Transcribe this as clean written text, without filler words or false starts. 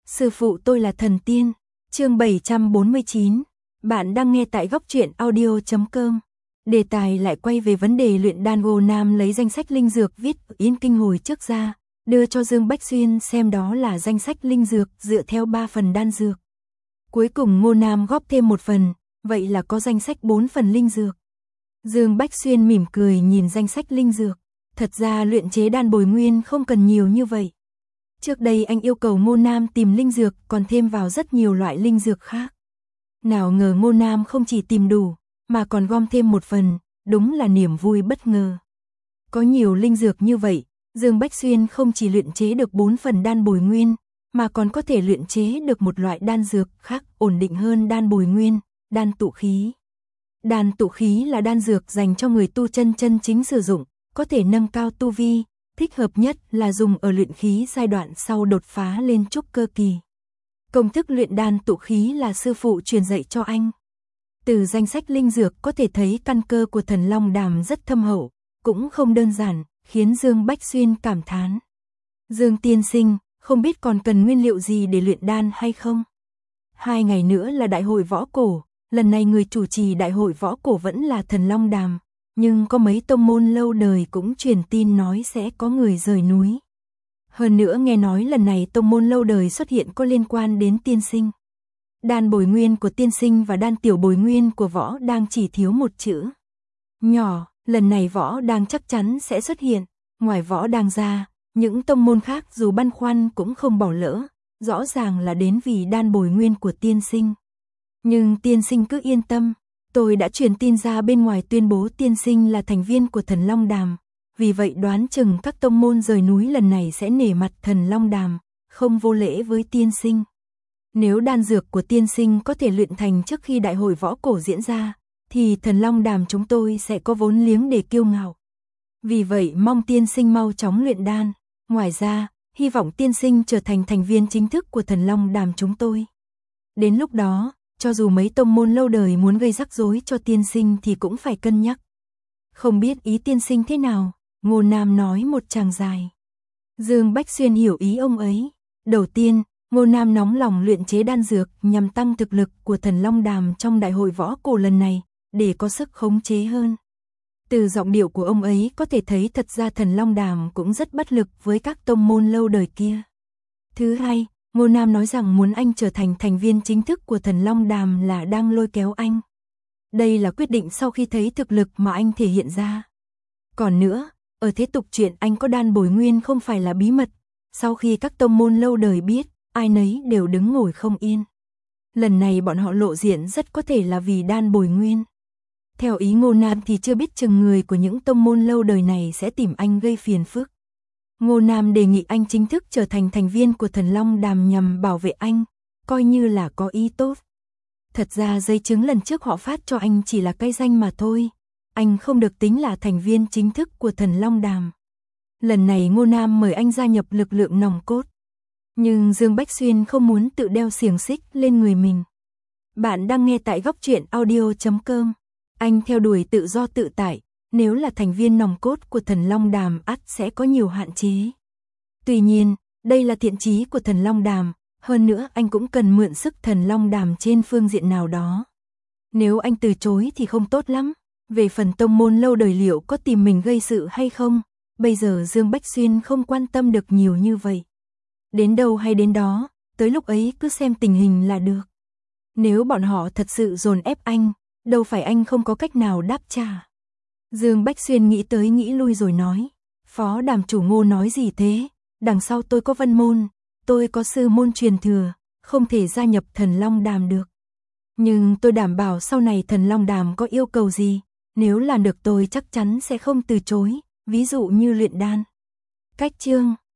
Sư phụ tôi là thần tiên. Chương 749. Bạn đang nghe tại góc truyện audio.com. Đề tài lại quay về vấn đề luyện đan. Ngô Nam lấy danh sách linh dược viết ở Yên Kinh hồi trước ra, đưa cho Dương Bách Xuyên xem, đó là danh sách linh dược dựa theo 3 phần đan dược. Cuối cùng Ngô Nam góp thêm một phần, vậy là có danh sách 4 phần linh dược. Dương Bách Xuyên mỉm cười nhìn danh sách linh dược. Thật ra luyện chế đan bồi nguyên không cần nhiều như vậy. Trước đây anh yêu cầu Ngô Nam tìm linh dược còn thêm vào rất nhiều loại linh dược khác. Nào ngờ Ngô Nam không chỉ tìm đủ, mà còn gom thêm một phần, đúng là niềm vui bất ngờ. Có nhiều linh dược như vậy, Dương Bách Xuyên không chỉ luyện chế được 4 phần đan bồi nguyên, mà còn có thể luyện chế được một loại đan dược khác ổn định hơn đan bồi nguyên, đan tụ khí. Đan tụ khí là đan dược dành cho người tu chân chân chính sử dụng, có thể nâng cao tu vi, thích hợp nhất là dùng ở luyện khí giai đoạn sau đột phá lên trúc cơ kỳ. Công thức luyện đan tụ khí là sư phụ truyền dạy cho anh. Từ danh sách linh dược có thể thấy căn cơ của Thần Long Đàm rất thâm hậu, cũng không đơn giản, khiến Dương Bách Xuyên cảm thán. Dương tiên sinh, không biết còn cần nguyên liệu gì để luyện đan hay không? 2 ngày nữa là đại hội võ cổ, lần này người chủ trì đại hội võ cổ vẫn là Thần Long Đàm, nhưng có mấy tông môn lâu đời cũng truyền tin nói sẽ có người rời núi. Hơn nữa nghe nói lần này tông môn lâu đời xuất hiện có liên quan đến tiên sinh. Đan bồi nguyên của tiên sinh và đan tiểu bồi nguyên của võ đang chỉ thiếu một chữ nhỏ, lần này võ đang chắc chắn sẽ xuất hiện. Ngoài võ đang ra, những tông môn khác dù băn khoăn cũng không bỏ lỡ, rõ ràng là đến vì đan bồi nguyên của tiên sinh. Nhưng tiên sinh cứ yên tâm, tôi đã truyền tin ra bên ngoài tuyên bố tiên sinh là thành viên của Thần Long Đàm, vì vậy đoán chừng các tông môn rời núi lần này sẽ nể mặt Thần Long Đàm, không vô lễ với tiên sinh. Nếu đan dược của tiên sinh có thể luyện thành trước khi đại hội võ cổ diễn ra, thì Thần Long Đàm chúng tôi sẽ có vốn liếng để kiêu ngạo. Vì vậy mong tiên sinh mau chóng luyện đan. Ngoài ra, hy vọng tiên sinh trở thành thành viên chính thức của Thần Long Đàm chúng tôi. Đến lúc đó, cho dù mấy tông môn lâu đời muốn gây rắc rối cho tiên sinh thì cũng phải cân nhắc. Không biết ý tiên sinh thế nào, Ngô Nam nói một tràng dài. Dương Bách Xuyên hiểu ý ông ấy. Đầu tiên, Ngô Nam nóng lòng luyện chế đan dược nhằm tăng thực lực của Thần Long Đàm trong đại hội võ cổ lần này, để có sức khống chế hơn. Từ giọng điệu của ông ấy có thể thấy thật ra Thần Long Đàm cũng rất bất lực với các tông môn lâu đời kia. Thứ hai, Ngô Nam nói rằng muốn anh trở thành thành viên chính thức của Thần Long Đàm là đang lôi kéo anh. Đây là quyết định sau khi thấy thực lực mà anh thể hiện ra. Còn nữa, ở thế tục chuyện anh có đan bồi nguyên không phải là bí mật, sau khi các tông môn lâu đời biết, ai nấy đều đứng ngồi không yên. Lần này bọn họ lộ diện rất có thể là vì đan bồi nguyên. Theo ý Ngô Nam thì chưa biết chừng người của những tông môn lâu đời này sẽ tìm anh gây phiền phức. Ngô Nam đề nghị anh chính thức trở thành thành viên của Thần Long Đàm nhằm bảo vệ anh, coi như là có ý tốt. Thật ra giấy chứng lần trước họ phát cho anh chỉ là cái danh mà thôi, anh không được tính là thành viên chính thức của Thần Long Đàm. Lần này Ngô Nam mời anh gia nhập lực lượng nòng cốt. Nhưng Dương Bách Xuyên không muốn tự đeo xiềng xích lên người mình. Bạn đang nghe tại góc truyện audio.com. Anh theo đuổi tự do tự tại, nếu là thành viên nòng cốt của Thần Long Đàm ắt sẽ có nhiều hạn chế. Tuy nhiên, đây là thiện chí của Thần Long Đàm, hơn nữa anh cũng cần mượn sức Thần Long Đàm trên phương diện nào đó. Nếu anh từ chối thì không tốt lắm. Về phần tông môn lâu đời liệu có tìm mình gây sự hay không, bây giờ Dương Bách Xuyên không quan tâm được nhiều như vậy. Đến đâu hay đến đó, tới lúc ấy cứ xem tình hình là được. Nếu bọn họ thật sự dồn ép anh, đâu phải anh không có cách nào đáp trả. Dương Bách Xuyên nghĩ tới nghĩ lui rồi nói, Phó Đàm chủ Ngô nói gì thế, đằng sau tôi có Vân Môn, tôi có sư môn truyền thừa, không thể gia nhập Thần Long Đàm được. Nhưng tôi đảm bảo sau này Thần Long Đàm có yêu cầu gì, nếu làm được tôi chắc chắn sẽ không từ chối, ví dụ như luyện đan. Cách chương